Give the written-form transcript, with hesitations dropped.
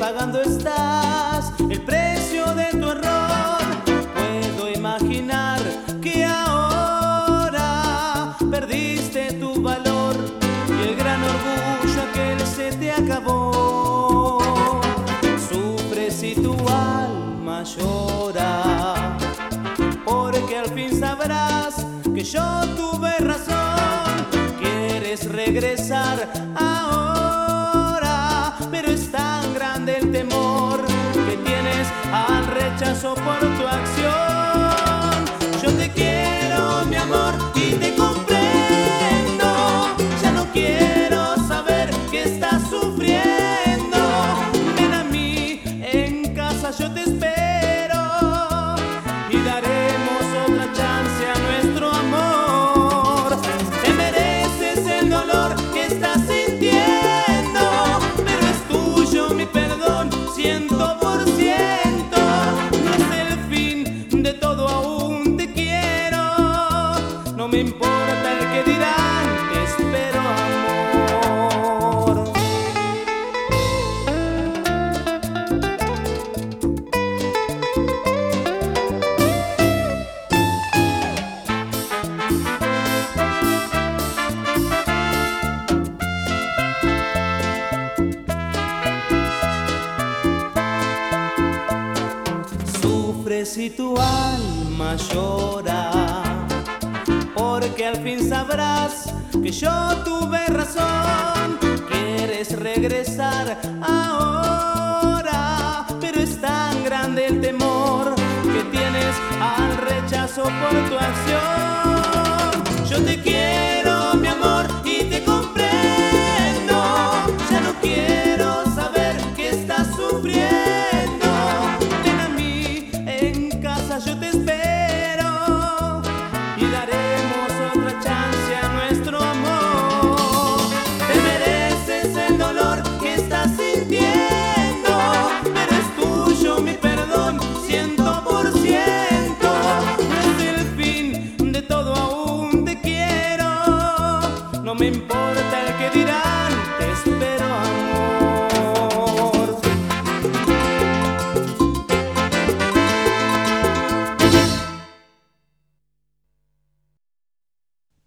pagando estás el precio de tu error. Puedo imaginar que ahora perdiste tu valor y el gran orgullo aquel se te acabó. Sufres y tu alma llora, porque al fin sabrás que yo tuve razón. Quieres regresar ahora, pero es tan grande el temor que tienes al rechazo por tu acción. Yo te quiero, mi amor, y te comprendo. Ya no quiero saber que estás sufriendo. Ven a mí, en casa yo te espero y daremos otra chance a nuestro amor. Te mereces el dolor que estás sintiendo, pero es tuyo mi perdón 100%. No es el fin de todo, aún te quiero. No me importa el que dirán, te espero, amor. Sufres y tu alma llora, porque al fin sabrás que yo tuve razón. Quieres regresar ahora,